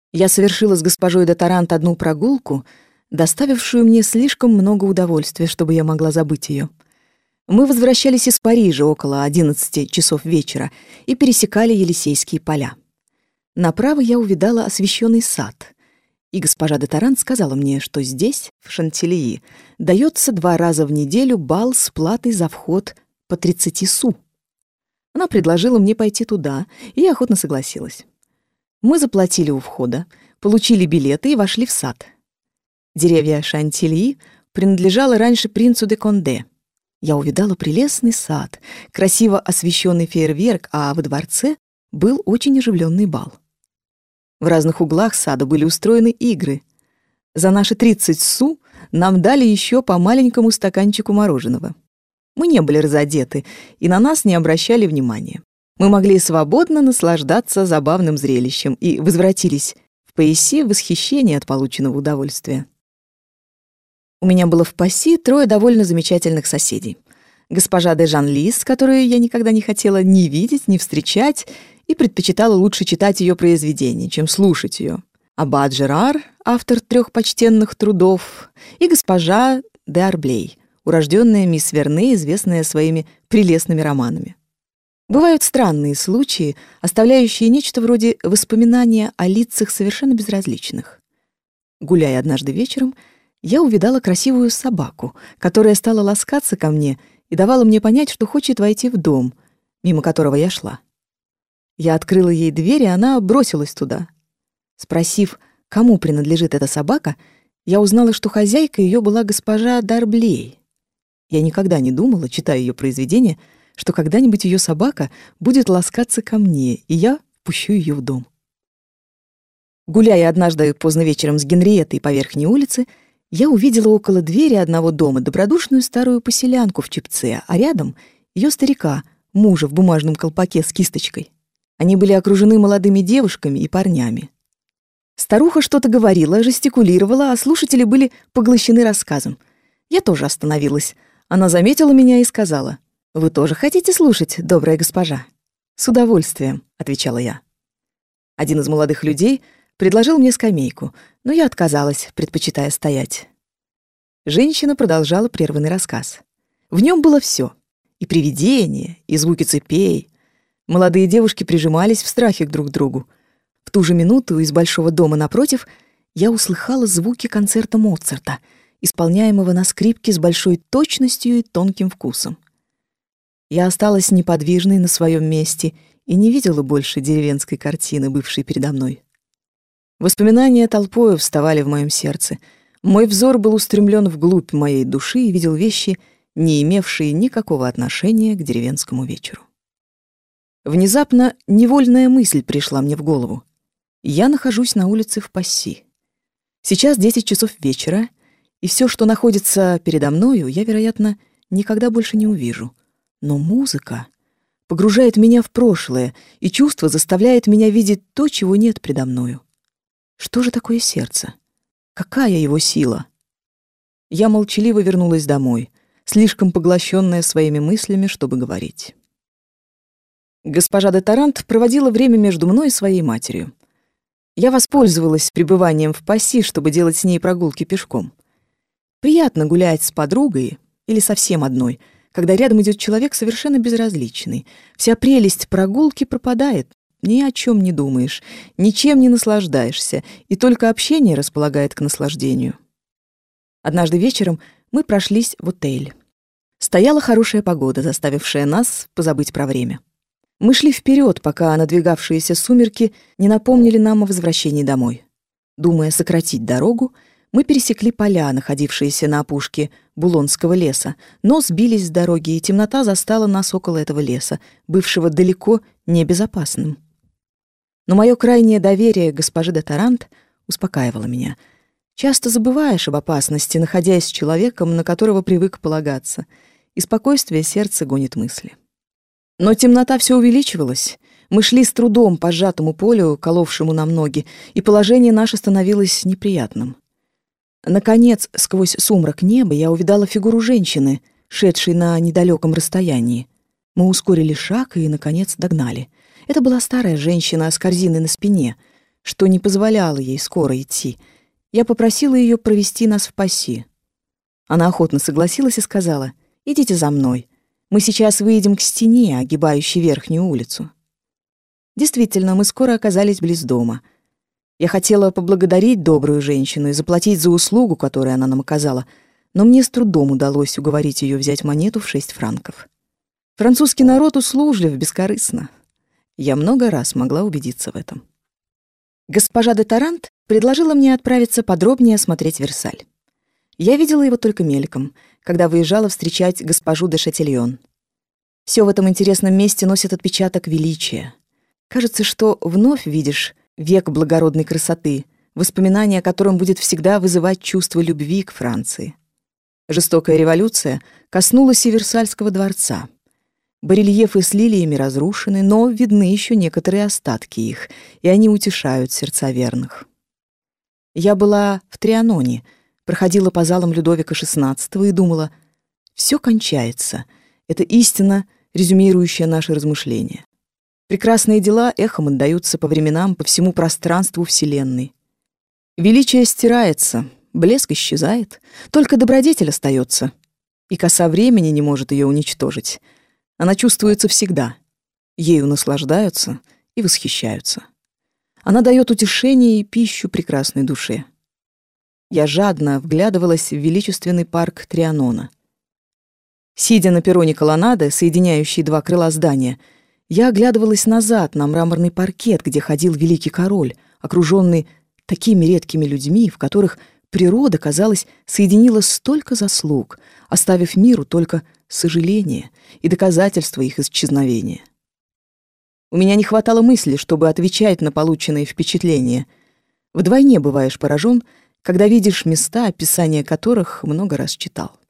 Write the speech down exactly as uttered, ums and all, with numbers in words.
Я совершила с госпожой де Тарант одну прогулку, доставившую мне слишком много удовольствия, чтобы я могла забыть ее. Мы возвращались из Парижа около одиннадцати часов вечера и пересекали Елисейские поля. Направо я увидала освещенный сад, и госпожа де Тарант сказала мне, что здесь, в Шантильи, дается два раза в неделю бал с платой за вход по тридцати су. Она предложила мне пойти туда, и я охотно согласилась. Мы заплатили у входа, получили билеты и вошли в сад. Деревья Шантильи принадлежала раньше принцу де Конде. Я увидала прелестный сад, красиво освещенный фейерверк, а во дворце был очень оживленный бал. В разных углах сада были устроены игры. За наши тридцать су нам дали еще по маленькому стаканчику мороженого. Мы не были разодеты, и на нас не обращали внимания. Мы могли свободно наслаждаться забавным зрелищем и возвратились в Паисси в восхищении от полученного удовольствия. У меня было в Паисси трое довольно замечательных соседей. Госпожа де Жанлис, которую я никогда не хотела ни видеть, ни встречать, и предпочитала лучше читать ее произведения, чем слушать ее. Аббат Жерар, автор трех почтенных трудов, и госпожа де Арблей, урожденная мисс Верне, известная своими прелестными романами. Бывают странные случаи, оставляющие нечто вроде воспоминания о лицах совершенно безразличных. Гуляя однажды вечером, я увидала красивую собаку, которая стала ласкаться ко мне и давала мне понять, что хочет войти в дом, мимо которого я шла. Я открыла ей дверь, и она бросилась туда. Спросив, кому принадлежит эта собака, я узнала, что хозяйка ее была госпожа Дарблей. Я никогда не думала, читая ее произведение, что когда-нибудь ее собака будет ласкаться ко мне, и я пущу ее в дом. Гуляя однажды поздно вечером с Генриеттой по Верхней улице, я увидела около двери одного дома добродушную старую поселянку в чепце, а рядом ее старика, мужа в бумажном колпаке с кисточкой. Они были окружены молодыми девушками и парнями. Старуха что-то говорила, жестикулировала, а слушатели были поглощены рассказом. Я тоже остановилась. Она заметила меня и сказала: «Вы тоже хотите слушать, добрая госпожа?» «С удовольствием», — отвечала я. Один из молодых людей предложил мне скамейку, но я отказалась, предпочитая стоять. Женщина продолжала прерванный рассказ. В нем было все: и привидения, и звуки цепей. Молодые девушки прижимались в страхе друг к другу. В ту же минуту из большого дома напротив я услыхала звуки концерта Моцарта, исполняемого на скрипке с большой точностью и тонким вкусом. Я осталась неподвижной на своем месте и не видела больше деревенской картины, бывшей передо мной. Воспоминания толпою вставали в моем сердце. Мой взор был устремлен вглубь моей души и видел вещи, не имевшие никакого отношения к деревенскому вечеру. Внезапно невольная мысль пришла мне в голову. Я нахожусь на улице в Паисси. Сейчас десять часов вечера, и все, что находится передо мною, я, вероятно, никогда больше не увижу. Но музыка погружает меня в прошлое, и чувство заставляет меня видеть то, чего нет предо мною. Что же такое сердце? Какая его сила? Я молчаливо вернулась домой, слишком поглощенная своими мыслями, чтобы говорить. Госпожа де Тарант проводила время между мной и своей матерью. Я воспользовалась пребыванием в Паисси, чтобы делать с ней прогулки пешком. Приятно гулять с подругой или совсем одной, когда рядом идет человек совершенно безразличный. Вся прелесть прогулки пропадает, ни о чем не думаешь, ничем не наслаждаешься, и только общение располагает к наслаждению. Однажды вечером мы прошлись в отель. Стояла хорошая погода, заставившая нас позабыть про время. Мы шли вперед, пока надвигавшиеся сумерки не напомнили нам о возвращении домой. Думая сократить дорогу, мы пересекли поля, находившиеся на опушке Булонского леса, но сбились с дороги, и темнота застала нас около этого леса, бывшего далеко небезопасным. Но мое крайнее доверие госпоже де Тарант успокаивало меня. Часто забываешь об опасности, находясь с человеком, на которого привык полагаться, и спокойствие сердца гонит мысли. Но темнота все увеличивалась. Мы шли с трудом по сжатому полю, коловшему нам ноги, и положение наше становилось неприятным. Наконец, сквозь сумрак неба я увидала фигуру женщины, шедшей на недалеком расстоянии. Мы ускорили шаг и, наконец, догнали. Это была старая женщина с корзиной на спине. что не позволяло ей скоро идти, я попросила ее провести нас в Пасси. Она охотно согласилась и сказала: «Идите за мной. Мы сейчас выйдем к стене, огибающей верхнюю улицу». Действительно, мы скоро оказались близ дома. Я хотела поблагодарить добрую женщину и заплатить за услугу, которую она нам оказала, но мне с трудом удалось уговорить ее взять монету в шесть франков. Французский народ услужлив, бескорыстно. Я много раз могла убедиться в этом. Госпожа де Тарант предложила мне отправиться подробнее осмотреть Версаль. Я видела его только мельком, когда выезжала встречать госпожу де Шатильон. Все в этом интересном месте носит отпечаток величия. Кажется, что вновь видишь век благородной красоты, воспоминание о котором будет всегда вызывать чувство любви к Франции. Жестокая революция коснулась и Версальского дворца. Барельефы с лилиями разрушены, но видны еще некоторые остатки их, и они утешают сердца верных. Я была в Трианоне, проходила по залам Людовика шестнадцатого и думала: все кончается. Это истина, резюмирующая наши размышления. Прекрасные дела эхом отдаются по временам по всему пространству Вселенной. Величие стирается, блеск исчезает, только добродетель остается, и коса времени не может ее уничтожить. Она чувствуется всегда. Ею наслаждаются и восхищаются. Она дает утешение и пищу прекрасной душе. Я жадно вглядывалась в величественный парк Трианона. Сидя на перроне колоннады, соединяющей два крыла здания, я оглядывалась назад на мраморный паркет, где ходил великий король, окруженный такими редкими людьми, в которых природа, казалось, соединила столько заслуг, оставив миру только сожаление и доказательства их исчезновения. У меня не хватало мысли, чтобы отвечать на полученные впечатления. Вдвойне бываешь поражен, когда видишь места, описания которых много раз читал.